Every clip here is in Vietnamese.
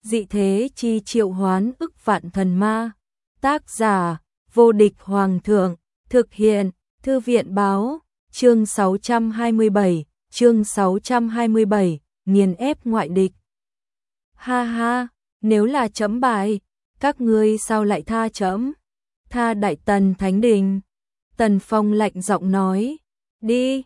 dị thế chi triệu hoán ức vạn thần ma. Tác giả, vô địch hoàng thượng, thực hiện, thư viện báo, chương 627, nghiền ép ngoại địch. Ha ha, nếu là trẫm bại, các ngươi sao lại tha trẫm? Tha Đại Tần Thánh Đình. Tần Phong lạnh giọng nói, đi,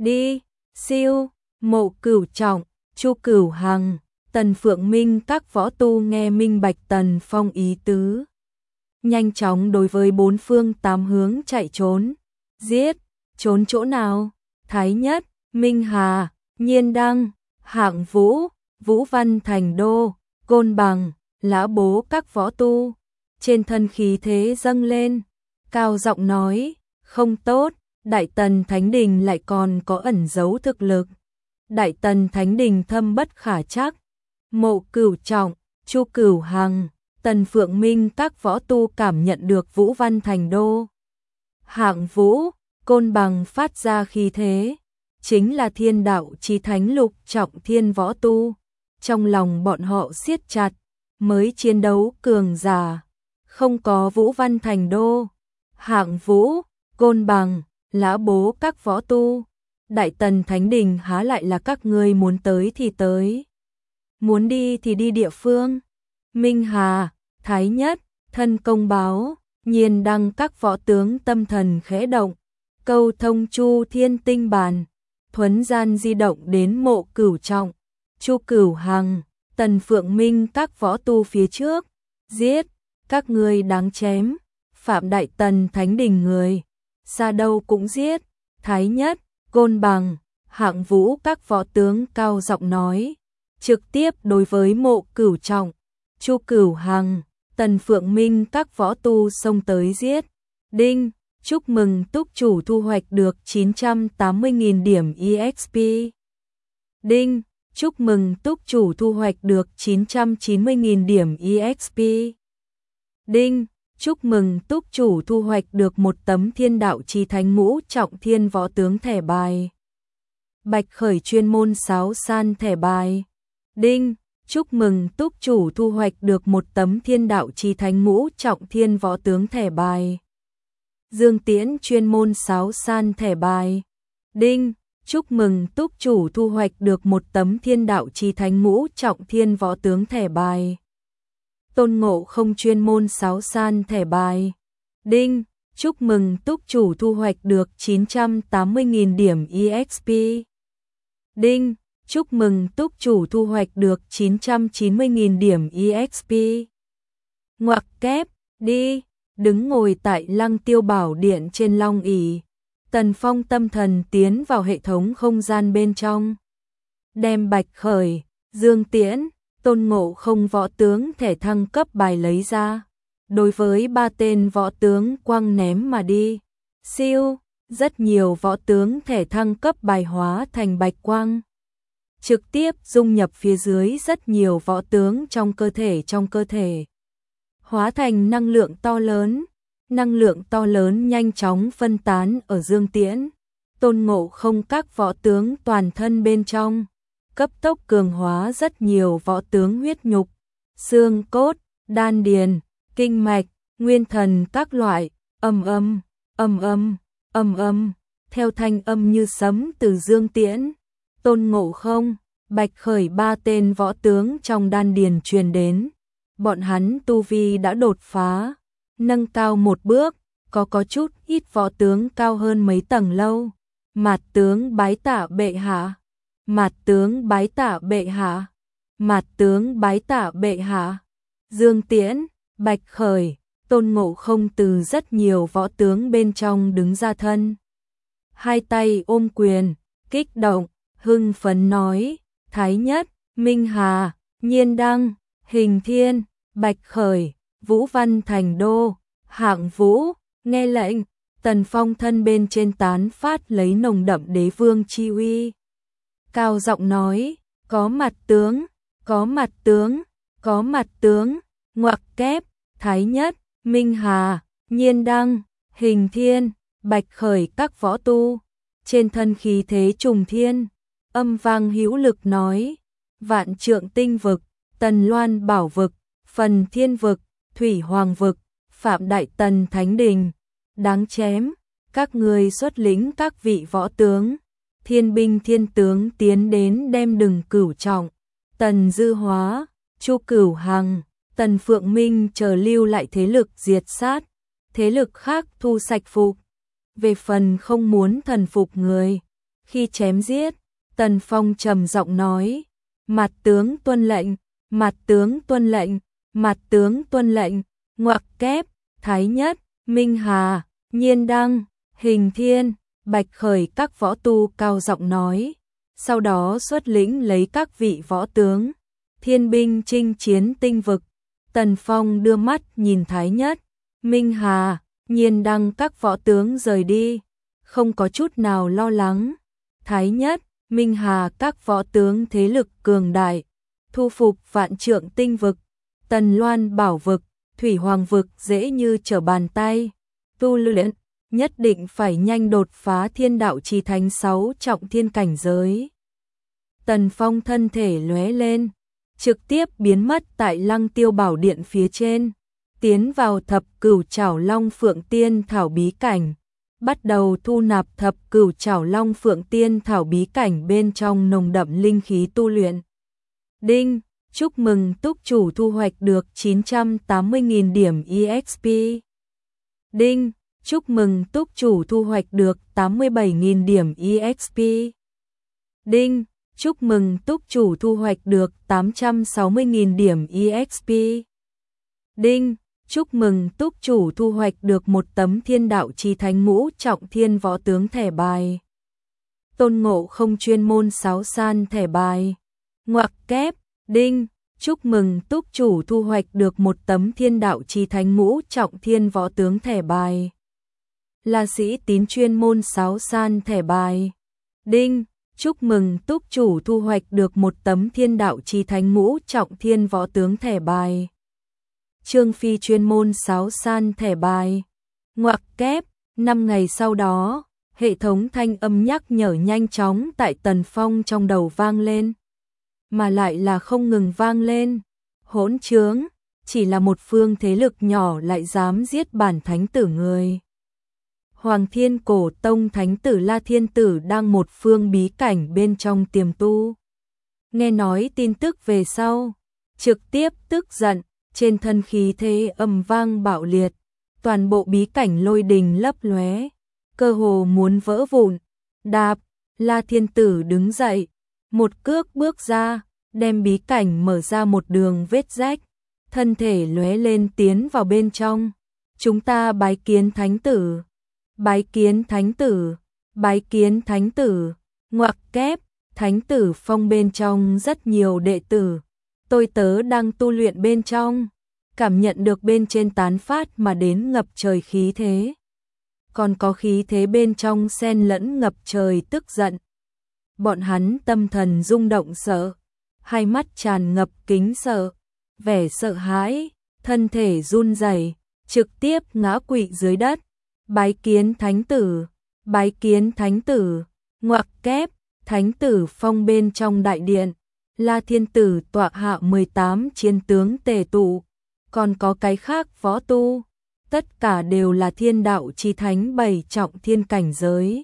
siêu, Mộ Cửu Trọng, Chu Cửu Hằng, Tần Phượng Minh các võ tu nghe minh bạch Tần Phong ý tứ. Nhanh chóng đối với bốn phương tám hướng chạy trốn. Giết, trốn chỗ nào? Thái Nhất, Minh Hà, Nhiên Đăng, Hạng Vũ, Vũ Văn Thành Đô, Côn Bằng, Lã Bố các võ tu. Trên thân khí thế dâng lên, cao giọng nói, không tốt, Đại Tần Thánh Đình lại còn có ẩn giấu thực lực. Đại Tần Thánh Đình thâm bất khả trắc. Mộ Cửu Trọng, Chu Cửu Hằng, Tần Phượng Minh các võ tu cảm nhận được Vũ Văn Thành Đô, Hạng Vũ, Côn Bằng phát ra khí thế, chính là thiên đạo chí thánh lục trọng thiên võ tu. Trong lòng bọn họ siết chặt, mới chiến đấu cường giả, không có Vũ Văn Thành Đô, Hạng Vũ, Côn Bằng, Lã Bố các võ tu, Đại Tần Thánh Đình há lại là các ngươi muốn tới thì tới, muốn đi thì đi địa phương. Minh Hà, Thái Nhất, thân công báo, Nhiên Đăng các võ tướng tâm thần khẽ động, câu thông Chu Thiên Tinh Bàn, thuấn gian di động đến Mộ Cửu Trọng, Chu Cửu Hằng, Tần Phượng Minh các võ tu phía trước. Giết, các ngươi đáng chém, phạm Đại Tần Thánh Đình người, xa đâu cũng giết. Thái Nhất, Côn Bằng, Hạng Vũ các võ tướng cao giọng nói, trực tiếp đối với Mộ Cửu Trọng, Chu Cửu Hằng, Tần Phượng Minh các võ tu xông tới giết. Đinh, chúc mừng túc chủ thu hoạch được 980.000 điểm EXP. Đinh, chúc mừng túc chủ thu hoạch được 990.000 điểm EXP. Đinh, chúc mừng túc chủ thu hoạch được một tấm thiên đạo chí thánh ngũ trọng thiên võ tướng thẻ bài. Bạch Khởi chuyên môn sáo san thẻ bài. Đinh, chúc mừng túc chủ thu hoạch được một tấm thiên đạo chí thánh ngũ trọng thiên võ tướng thẻ bài. Dương Tiễn chuyên môn sáo san thẻ bài. Đinh, chúc mừng túc chủ thu hoạch được một tấm thiên đạo chí thánh ngũ trọng thiên võ tướng thẻ bài. Tôn Ngộ Không chuyên môn sáo san thẻ bài. Đinh, chúc mừng túc chủ thu hoạch được 980.000 điểm EXP. Đinh, chúc mừng túc chủ thu hoạch được 990.000 điểm EXP. Ngoặc kép, đi, đứng ngồi tại Lăng Tiêu Bảo Điện trên long ỷ. Tần Phong tâm thần tiến vào hệ thống không gian bên trong, đem Bạch Khởi, Dương Tiễn, Tôn Ngộ Không võ tướng thẻ thăng cấp bài lấy ra, đối với 3 tên võ tướng quăng ném mà đi. Siêu, rất nhiều võ tướng thẻ thăng cấp bài hóa thành bạch quang, trực tiếp dung nhập phía dưới rất nhiều võ tướng trong cơ thể, hóa thành năng lượng to lớn nhanh chóng phân tán ở Dương Tiễn, Tôn Ngộ Không các võ tướng toàn thân bên trong, cấp tốc cường hóa rất nhiều võ tướng huyết nhục, xương cốt, đan điền, kinh mạch, nguyên thần các loại. Theo thanh âm như sấm từ Dương Tiễn, Tôn Ngộ Không, Bạch Khởi 3 tên võ tướng trong đan điền truyền đến. Bọn hắn tu vi đã đột phá, nâng cao một bước, có chút ít võ tướng cao hơn mấy tầng lâu. Mạt tướng bái tạ bệ hạ, Mạt tướng bái tạ bệ hạ, Mạt tướng bái tạ bệ hạ. Dương Tiễn, Bạch Khởi, Tôn Ngộ Không từ rất nhiều võ tướng bên trong đứng ra thân, hai tay ôm quyền, kích động, hưng phấn nói, Thái Nhất, Minh Hà, Nhiên Đăng, Hình Thiên, Bạch Khởi, Vũ Văn Thành Đô, Hạng Vũ, nghe lệnh. Tần Phong thân bên trên tán phát lấy nồng đậm đế vương chi uy, cao giọng nói, có mặt tướng, ngoặc kép, Thái Nhất, Minh Hà, Nhiên Đăng, Hình Thiên, Bạch Khởi các võ tu, trên thân khí thế trùng thiên, âm vang hữu lực nói, vạn trượng tinh vực, Tần Loan Bảo vực, Phần Thiên vực, Thủy Hoàng vực, Phạm Đại Tần Thánh Đình, đáng chém, các ngươi xuất lĩnh các vị võ tướng, thiên binh thiên tướng tiến đến đem Đừng Cửu Trọng, Tần Dư Hóa, Chu Cửu Hằng, Tần Phượng Minh chờ lưu lại thế lực diệt sát, thế lực khác thu sạch phục. Về phần không muốn thần phục người, khi chém giết, Tần Phong trầm giọng nói, mặt tướng tuân lệnh, mặt tướng tuân lệnh, mặt tướng tuân lệnh, ngoặc kép, Thái Nhất, Minh Hà, Nhiên Đăng, Hình Thiên, Bạch Khởi các võ tu cao giọng nói, sau đó xuất lĩnh lấy các vị võ tướng, thiên binh chinh chiến tinh vực. Tần Phong đưa mắt nhìn Thái Nhất, Minh Hà, Nhiên Đăng các võ tướng rời đi, không có chút nào lo lắng. Thái Nhất, Minh Hà các võ tướng thế lực cường đại, thu phục Vạn Trượng tinh vực, Tần Loan Bảo vực, Thủy Hoàng vực dễ như trở bàn tay. Tu luyện, nhất định phải nhanh đột phá thiên đạo chi thánh 6 trọng thiên cảnh giới. Tần Phong thân thể lóe lên, trực tiếp biến mất tại Lăng Tiêu Bảo Điện phía trên, tiến vào Thập Cửu Trảo Long Phượng Tiên Thảo bí cảnh, bắt đầu thu nạp Thập Cửu Trảo Long Phượng Tiên Thảo bí cảnh bên trong nồng đậm linh khí tu luyện. Đinh, chúc mừng túc chủ thu hoạch được 980.000 điểm EXP. Đinh, chúc mừng túc chủ thu hoạch được 87.000 điểm EXP. Đinh, chúc mừng túc chủ thu hoạch được 860.000 điểm EXP. Đinh, chúc mừng túc chủ thu hoạch được một tấm thiên đạo chi thánh ngũ trọng thiên võ tướng thẻ bài. Tôn Ngộ Không chuyên môn 6 san thẻ bài. Ngoặc kép, đinh, chúc mừng túc chủ thu hoạch được một tấm thiên đạo chi thánh ngũ trọng thiên võ tướng thẻ bài. La Sĩ Tín chuyên môn 6 san thẻ bài. Đinh, chúc mừng túc chủ thu hoạch được một tấm thiên đạo chi thánh ngũ trọng thiên võ tướng thẻ bài. Trương Phi chuyên môn 6 san thẻ bài. Ngoặc kép, 5 ngày sau đó, hệ thống thanh âm nhắc nhở nhanh chóng tại Tần Phong trong đầu vang lên. Mà lại là không ngừng vang lên. Hỗn trướng, chỉ là một phương thế lực nhỏ lại dám giết bản thánh tử người. Hoàng Thiên Cổ Tông thánh tử La Thiên Tử đang một phương bí cảnh bên trong tiềm tu. Nghe nói tin tức về sau, trực tiếp tức giận, trên thân khí thế âm vang bạo liệt, toàn bộ bí cảnh lôi đình lấp lóe, cơ hồ muốn vỡ vụn. Đạp, La Thiên Tử đứng dậy, một cước bước ra, đem bí cảnh mở ra một đường vết rách, thân thể lóe lên tiến vào bên trong. Chúng ta bái kiến thánh tử, bái kiến thánh tử, bái kiến thánh tử. Ngoặc kép, thánh tử phong bên trong rất nhiều đệ tử, tôi tớ đang tu luyện bên trong, cảm nhận được bên trên tán phát mà đến ngập trời khí thế. Còn có khí thế bên trong xen lẫn ngập trời tức giận. Bọn hắn tâm thần rung động sợ, hai mắt tràn ngập kính sợ, vẻ sợ hãi, thân thể run rẩy, trực tiếp ngã quỵ dưới đất. Bái kiến thánh tử, bái kiến thánh tử. Ngoặc kép, thánh tử phong bên trong đại điện, La Thiên Tử tọa hạ 18 chiến tướng tề tụ, còn có cái khác võ tu, tất cả đều là thiên đạo chi thánh 7 trọng thiên cảnh giới.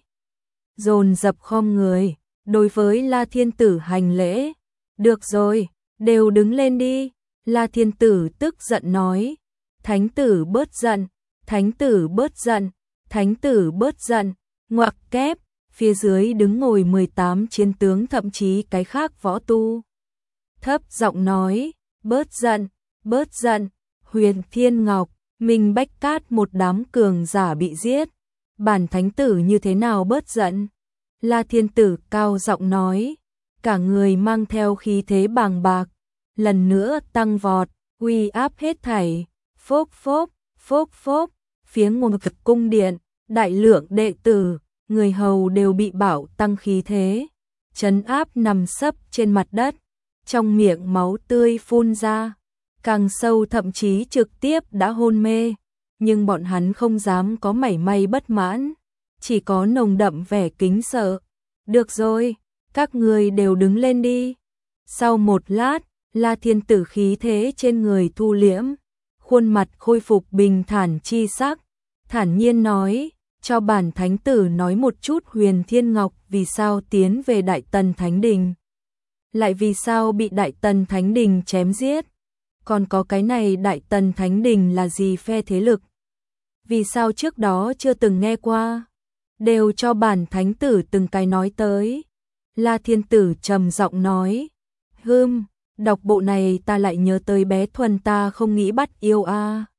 Dồn dập khom người, đối với La Thiên Tử hành lễ. Được rồi, đều đứng lên đi. La Thiên Tử tức giận nói. Thánh tử bớt giận, thánh tử bớt giận, thánh tử bớt giận. Ngoặc kép, phía dưới đứng ngồi 18 chiến tướng thậm chí cái khác võ tu. Thấp giọng nói, bớt giận, bớt giận. Huyền Thiên Ngọc, Minh Bách Cát một đám cường giả bị giết. Bản thánh tử như thế nào bớt giận? La Thiên Tử cao giọng nói, cả người mang theo khí thế bàng bạc, lần nữa tăng vọt, uy áp hết thảy. Phốc phốc, phốc phốc, phía Ngôn Cực cung điện, đại lượng đệ tử, người hầu đều bị bảo tăng khí thế, trấn áp nằm sấp trên mặt đất, trong miệng máu tươi phun ra, càng sâu thậm chí trực tiếp đã hôn mê, nhưng bọn hắn không dám có mảy may bất mãn, chỉ có nồng đậm vẻ kính sợ. Được rồi, các người đều đứng lên đi. Sau một lát, La Thiên Tử khí thế trên người thu liễm, khuôn mặt khôi phục bình thản chi sắc, thản nhiên nói, cho bản thánh tử nói một chút Huyền Thiên Ngọc vì sao tiến về Đại Tần Thánh Đình, lại vì sao bị Đại Tần Thánh Đình chém giết, còn có cái này Đại Tần Thánh Đình là gì phe thế lực, vì sao trước đó chưa từng nghe qua, đều cho bản thánh tử từng cái nói tới. La Thiên Tử trầm giọng nói, đọc bộ này ta lại nhớ tới bé Thuần ta không nghĩ bắt yêu a.